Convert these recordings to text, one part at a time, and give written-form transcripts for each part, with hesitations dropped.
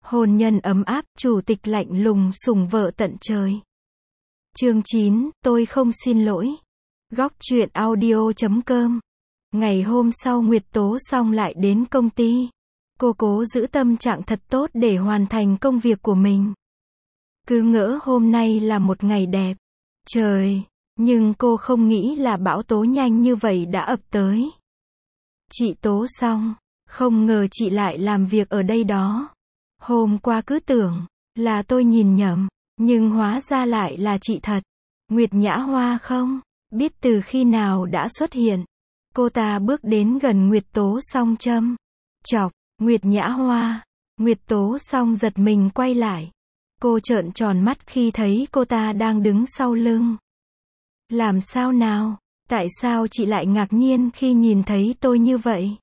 Hôn nhân ấm áp, chủ tịch lạnh lùng sủng vợ tận trời. Chương 9, tôi không xin lỗi. Góc truyện audio.com. Ngày hôm sau Nguyệt Tố Song lại đến công ty. Cô cố giữ tâm trạng thật tốt để hoàn thành công việc của mình. Cứ ngỡ hôm nay là một ngày đẹp. Trời, nhưng cô không nghĩ là bão tố nhanh như vậy đã ập tới. Chị Tố Song, không ngờ chị lại làm việc ở đây đó. Hôm qua cứ tưởng là tôi nhìn nhầm, nhưng hóa ra lại là chị thật. Nguyệt Nhã Hoa không biết từ khi nào đã xuất hiện. Cô ta bước đến gần Nguyệt Tố Song châm chọc, Nguyệt Nhã Hoa. Nguyệt Tố Song giật mình quay lại. Cô trợn tròn mắt khi thấy cô ta đang đứng sau lưng. Làm sao nào? Tại sao chị lại ngạc nhiên khi nhìn thấy tôi như vậy?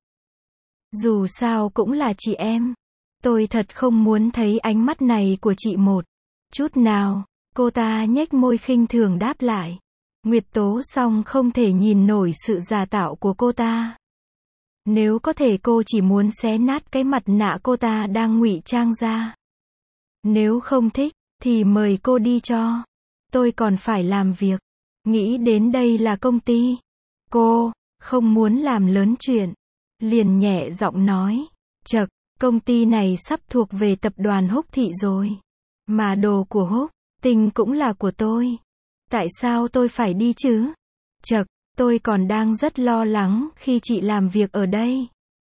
Dù sao cũng là chị em. Tôi thật không muốn thấy ánh mắt này của chị một chút nào. Cô ta nhếch môi khinh thường đáp lại. Nguyệt Tố Song không thể nhìn nổi sự giả tạo của cô ta. Nếu có thể cô chỉ muốn xé nát cái mặt nạ cô ta đang ngụy trang ra. Nếu không thích, thì mời cô đi cho. Tôi còn phải làm việc. Nghĩ đến đây là công ty. Cô không muốn làm lớn chuyện. Liền nhẹ giọng nói. Chậc, công ty này sắp thuộc về tập đoàn Húc Thị rồi. Mà đồ của Húc Tinh cũng là của tôi. Tại sao tôi phải đi chứ? Chậc, tôi còn đang rất lo lắng khi chị làm việc ở đây.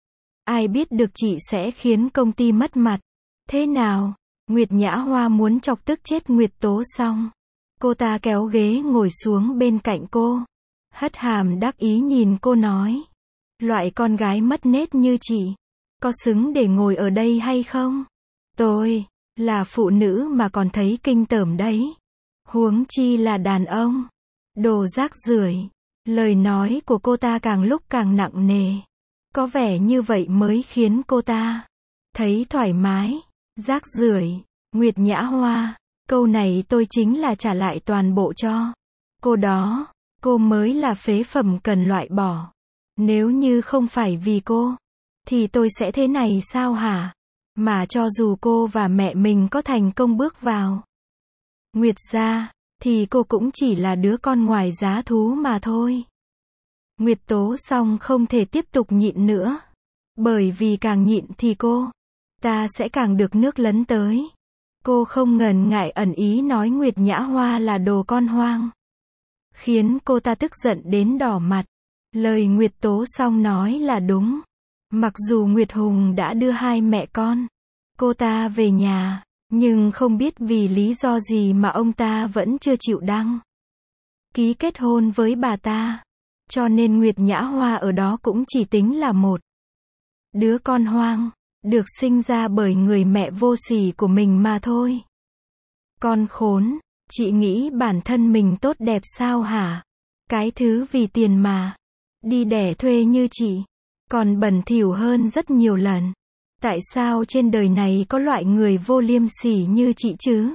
Ai biết được chị sẽ khiến công ty mất mặt. Thế nào? Nguyệt Nhã Hoa muốn chọc tức chết Nguyệt Tố Song. Cô ta kéo ghế ngồi xuống bên cạnh cô. Hất hàm đắc ý nhìn cô nói. Loại con gái mất nết như chị, có xứng để ngồi ở đây hay không? Tôi là phụ nữ mà còn thấy kinh tởm đấy. Huống chi là đàn ông. Đồ rác rưởi. Lời nói của cô ta càng lúc càng nặng nề. Có vẻ như vậy mới khiến cô ta thấy thoải mái. Rác rưởi. Nguyệt Nhã Hoa, câu này tôi chính là trả lại toàn bộ cho cô đó. Cô mới là phế phẩm cần loại bỏ. Nếu như không phải vì cô, thì tôi sẽ thế này sao hả? Mà cho dù cô và mẹ mình có thành công bước vào Nguyệt gia, thì cô cũng chỉ là đứa con ngoài giá thú mà thôi. Nguyệt Tố Song không thể tiếp tục nhịn nữa. Bởi vì càng nhịn thì cô ta sẽ càng được nước lấn tới. Cô không ngần ngại ẩn ý nói Nguyệt Nhã Hoa là đồ con hoang. Khiến cô ta tức giận đến đỏ mặt. Lời Nguyệt Tố Song nói là đúng. Mặc dù Nguyệt Hùng đã đưa hai mẹ con cô ta về nhà, nhưng không biết vì lý do gì mà ông ta vẫn chưa chịu đăng ký kết hôn với bà ta. Cho nên Nguyệt Nhã Hoa ở đó cũng chỉ tính là một đứa con hoang, được sinh ra bởi người mẹ vô sỉ của mình mà thôi. Con khốn, chị nghĩ bản thân mình tốt đẹp sao hả? Cái thứ vì tiền mà đi đẻ thuê như chị, còn bẩn thỉu hơn rất nhiều lần. Tại sao trên đời này có loại người vô liêm sỉ như chị chứ?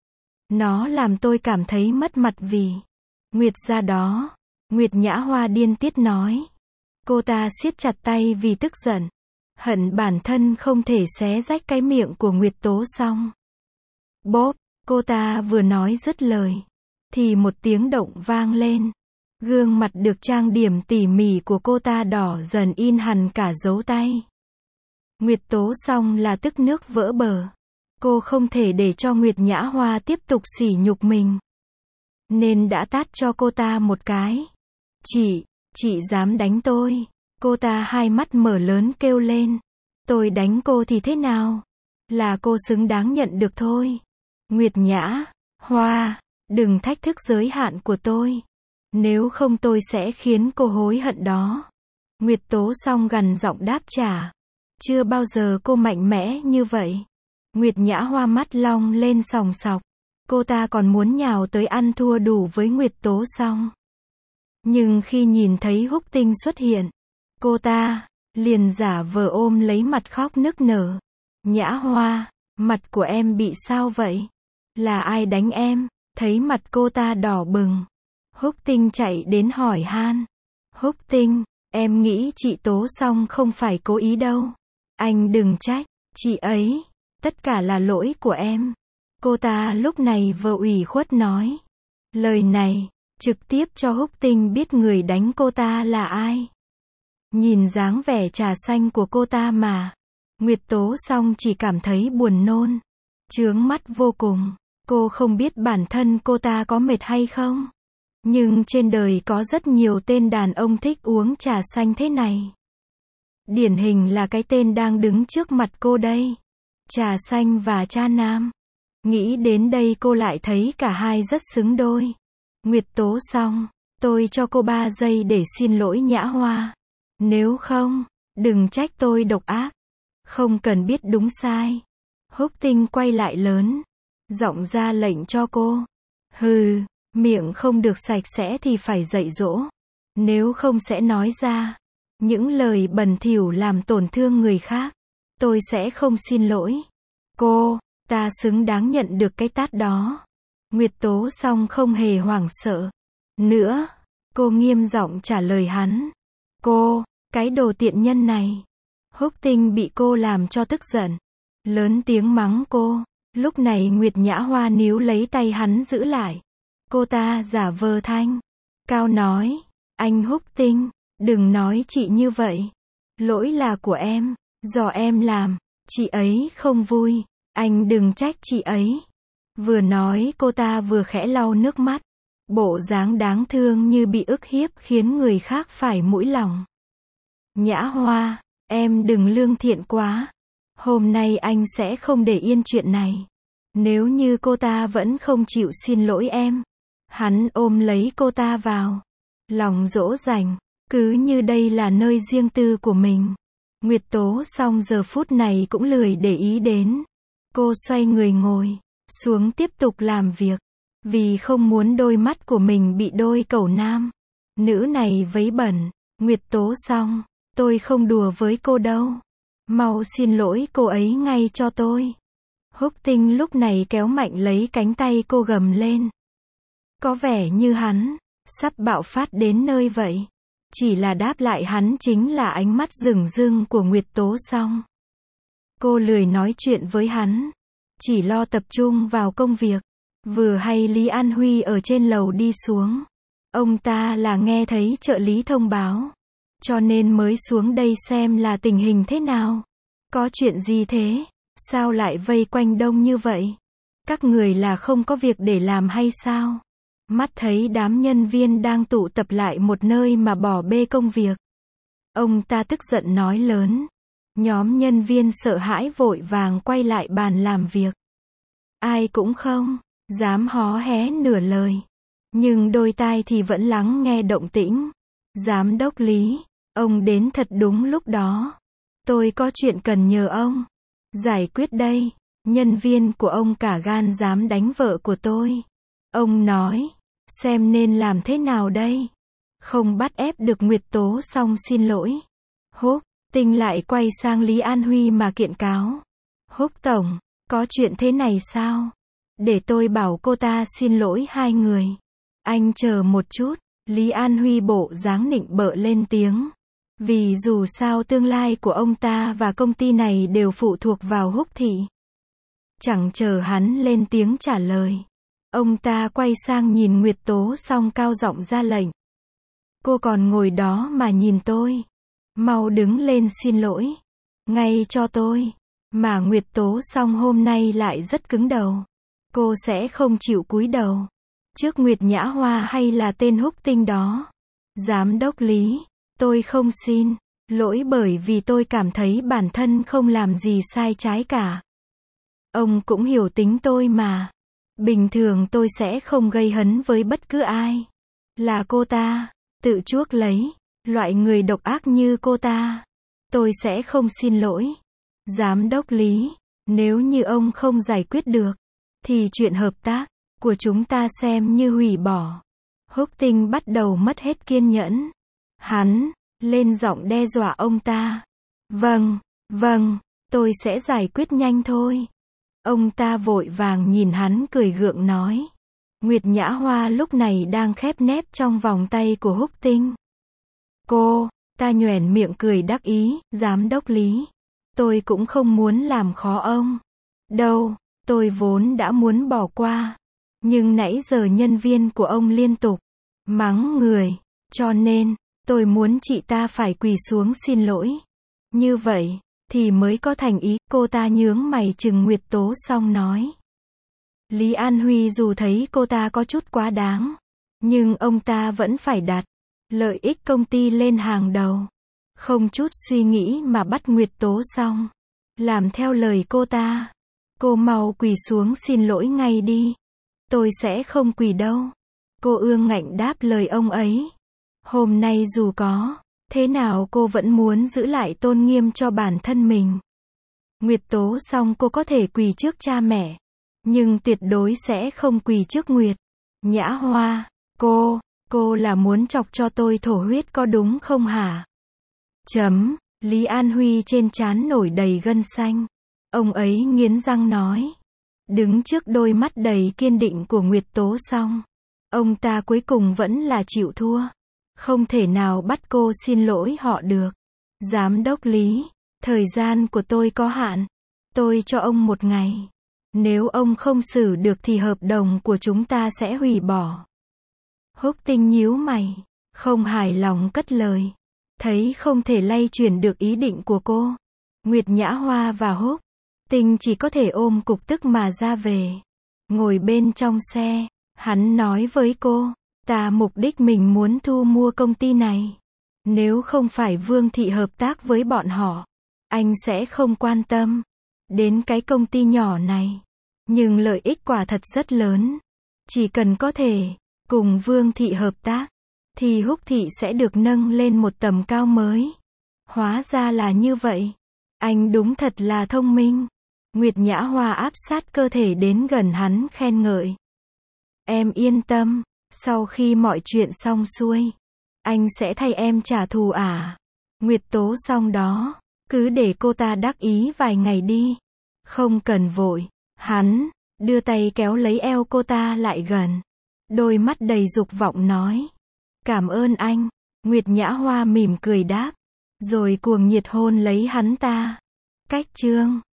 Nó làm tôi cảm thấy mất mặt vì Nguyệt gia đó. Nguyệt Nhã Hoa điên tiết nói. Cô ta siết chặt tay vì tức giận. Hận bản thân không thể xé rách cái miệng của Nguyệt Tố Song. Bốp, cô ta vừa nói dứt lời, thì một tiếng động vang lên. Gương mặt được trang điểm tỉ mỉ của cô ta đỏ dần in hằn cả dấu tay. Nguyệt Tố Song là tức nước vỡ bờ. Cô không thể để cho Nguyệt Nhã Hoa tiếp tục sỉ nhục mình. Nên đã tát cho cô ta một cái. Chị dám đánh tôi. Cô ta hai mắt mở lớn kêu lên. Tôi đánh cô thì thế nào? Là cô xứng đáng nhận được thôi. Nguyệt Nhã Hoa, đừng thách thức giới hạn của tôi. Nếu không tôi sẽ khiến cô hối hận đó. Nguyệt Tố Song gằn giọng đáp trả. Chưa bao giờ cô mạnh mẽ như vậy. Nguyệt Nhã Hoa mắt long lên sòng sọc. Cô ta còn muốn nhào tới ăn thua đủ với Nguyệt Tố Song. Nhưng khi nhìn thấy Húc Tinh xuất hiện, cô ta liền giả vờ ôm lấy mặt khóc nức nở. Nhã Hoa, mặt của em bị sao vậy? Là ai đánh em? Thấy mặt cô ta đỏ bừng, Húc Tinh chạy đến hỏi han. Húc Tinh, em nghĩ chị Tố Song không phải cố ý đâu. Anh đừng trách, chị ấy Tất cả là lỗi của em. Cô ta lúc này vừa ủy khuất nói. Lời này, trực tiếp cho Húc Tinh biết người đánh cô ta là ai. Nhìn dáng vẻ trà xanh của cô ta mà. Nguyệt Tố Song chỉ cảm thấy buồn nôn. Chướng mắt vô cùng. Cô không biết bản thân cô ta có mệt hay không. Nhưng trên đời có rất nhiều tên đàn ông thích uống trà xanh thế này. Điển hình là cái tên đang đứng trước mặt cô đây. Trà xanh và cha nam. Nghĩ đến đây cô lại thấy cả hai rất xứng đôi. Nguyệt Tố Song, tôi cho cô 3 giây để xin lỗi Nhã Hoa. Nếu không, đừng trách tôi độc ác. Không cần biết đúng sai. Húc Tinh quay lại lớn. Giọng ra lệnh cho cô. Hừ, miệng không được sạch sẽ thì phải dạy dỗ. Nếu không sẽ nói ra những lời bẩn thỉu làm tổn thương người khác. Tôi sẽ không xin lỗi. Cô, ta xứng đáng nhận được cái tát đó. Nguyệt Tố Song không hề hoảng sợ nữa. Cô nghiêm giọng trả lời hắn. Cô, cái đồ tiện nhân này. Húc Tinh bị cô làm cho tức giận. Lớn tiếng mắng cô. Lúc này Nguyệt Nhã Hoa níu lấy tay hắn giữ lại. Cô ta giả vờ thanh cao nói. Anh Húc Tinh, đừng nói chị như vậy. Lỗi là của em. Do em làm. Chị ấy không vui. Anh đừng trách chị ấy. Vừa nói cô ta vừa khẽ lau nước mắt. Bộ dáng đáng thương như bị ức hiếp khiến người khác phải mũi lòng. Nhã Hoa, em đừng lương thiện quá. Hôm nay anh sẽ không để yên chuyện này. Nếu như cô ta vẫn không chịu xin lỗi em. Hắn ôm lấy cô ta vào lòng dỗ dành. Cứ như đây là nơi riêng tư của mình. Nguyệt Tố Song giờ phút này cũng lười để ý đến. Cô xoay người ngồi xuống tiếp tục làm việc. Vì không muốn đôi mắt của mình bị đôi cẩu nam nữ này vấy bẩn. Nguyệt Tố Song, tôi không đùa với cô đâu. Mau xin lỗi cô ấy ngay cho tôi. Húc Tinh lúc này kéo mạnh lấy cánh tay cô gầm lên. Có vẻ như hắn sắp bạo phát đến nơi vậy. Chỉ là đáp lại hắn chính là ánh mắt rừng rưng của Nguyệt Tố Song. Cô lười nói chuyện với hắn. Chỉ lo tập trung vào công việc. Vừa hay Lý An Huy ở trên lầu đi xuống. Ông ta là nghe thấy trợ lý thông báo. Cho nên mới xuống đây xem là tình hình thế nào. Có chuyện gì thế? Sao lại vây quanh đông như vậy? Các người là không có việc để làm hay sao? Mắt thấy đám nhân viên đang tụ tập lại một nơi mà bỏ bê công việc. Ông ta tức giận nói lớn. Nhóm nhân viên sợ hãi vội vàng quay lại bàn làm việc. Ai cũng không dám hó hé nửa lời. Nhưng đôi tai thì vẫn lắng nghe động tĩnh. Giám đốc Lý, ông đến thật đúng lúc đó. Tôi có chuyện cần nhờ ông giải quyết đây. Nhân viên của ông cả gan dám đánh vợ của tôi. Ông nói, xem nên làm thế nào đây? Không bắt ép được Nguyệt Tố Song xin lỗi. Húc Tinh lại quay sang Lý An Huy mà kiện cáo. Húc Tổng, có chuyện thế này sao? Để tôi bảo cô ta xin lỗi hai người. Anh chờ một chút. Lý An Huy bộ dáng nịnh bợ lên tiếng. Vì dù sao tương lai của ông ta và công ty này đều phụ thuộc vào Húc Thị. Chẳng chờ hắn lên tiếng trả lời. Ông ta quay sang nhìn Nguyệt Tố Song cao giọng ra lệnh. Cô còn ngồi đó mà nhìn tôi. Mau đứng lên xin lỗi. Ngay cho tôi. Mà Nguyệt Tố Song hôm nay lại rất cứng đầu. Cô sẽ không chịu cúi đầu trước Nguyệt Nhã Hoa hay là tên Húc Tinh đó. Giám đốc Lý, tôi không xin lỗi bởi vì tôi cảm thấy bản thân không làm gì sai trái cả. Ông cũng hiểu tính tôi mà. Bình thường tôi sẽ không gây hấn với bất cứ ai. Là cô ta tự chuốc lấy. Loại người độc ác như cô ta. Tôi sẽ không xin lỗi. Giám đốc Lý, nếu như ông không giải quyết được, thì chuyện hợp tác của chúng ta xem như hủy bỏ. Húc Tinh bắt đầu mất hết kiên nhẫn. Hắn lên giọng đe dọa ông ta. Vâng, tôi sẽ giải quyết nhanh thôi. Ông ta vội vàng nhìn hắn cười gượng nói. Nguyệt Nhã Hoa lúc này đang khép nép trong vòng tay của Húc Tinh. Cô ta nhoẻn miệng cười đắc ý. Giám đốc Lý, tôi cũng không muốn làm khó ông. Đâu, tôi vốn đã muốn bỏ qua. Nhưng nãy giờ nhân viên của ông liên tục mắng người, cho nên, tôi muốn chị ta phải quỳ xuống xin lỗi. Như vậy, thì mới có thành ý, cô ta nhướng mày trừng Nguyệt Tố xong nói. Lý An Huy dù thấy cô ta có chút quá đáng, nhưng ông ta vẫn phải đặt lợi ích công ty lên hàng đầu. Không chút suy nghĩ mà bắt Nguyệt Tố xong. Làm theo lời cô ta. Cô mau quỳ xuống xin lỗi ngay đi. Tôi sẽ không quỳ đâu. Cô ương ngạnh đáp lời ông ấy. Hôm nay dù có thế nào cô vẫn muốn giữ lại tôn nghiêm cho bản thân mình. Nguyệt Tố xong cô có thể quỳ trước cha mẹ, nhưng tuyệt đối sẽ không quỳ trước Nguyệt Nhã Hoa. Cô là muốn chọc cho tôi thổ huyết có đúng không hả? Lý An Huy trên trán nổi đầy gân xanh. Ông ấy nghiến răng nói. Đứng trước đôi mắt đầy kiên định của Nguyệt Tố xong, ông ta cuối cùng vẫn là chịu thua. Không thể nào bắt cô xin lỗi họ được. Giám đốc Lý, thời gian của tôi có hạn. Tôi cho ông 1 ngày. Nếu ông không xử được thì hợp đồng của chúng ta sẽ hủy bỏ. Húc Tinh nhíu mày, không hài lòng cất lời. Thấy không thể lay chuyển được ý định của cô, Nguyệt Nhã Hoa và Húc Tinh chỉ có thể ôm cục tức mà ra về. Ngồi bên trong xe, hắn nói với cô, mục đích mình muốn thu mua công ty này. Nếu không phải Vương Thị hợp tác với bọn họ, anh sẽ không quan tâm đến cái công ty nhỏ này. Nhưng lợi ích quả thật rất lớn. Chỉ cần có thể cùng Vương Thị hợp tác, thì Húc Thị sẽ được nâng lên một tầm cao mới. Hóa ra là như vậy. Anh đúng thật là thông minh. Nguyệt Nhã Hoa áp sát cơ thể đến gần hắn khen ngợi. Em yên tâm, sau khi mọi chuyện xong xuôi, anh sẽ thay em trả thù à? Nguyệt Tố xong đó, cứ để cô ta đắc ý vài ngày đi. Không cần vội. Hắn đưa tay kéo lấy eo cô ta lại gần. Đôi mắt đầy dục vọng nói. Cảm ơn anh. Nguyệt Nhã Hoa mỉm cười đáp. Rồi cuồng nhiệt hôn lấy hắn ta. Cách chương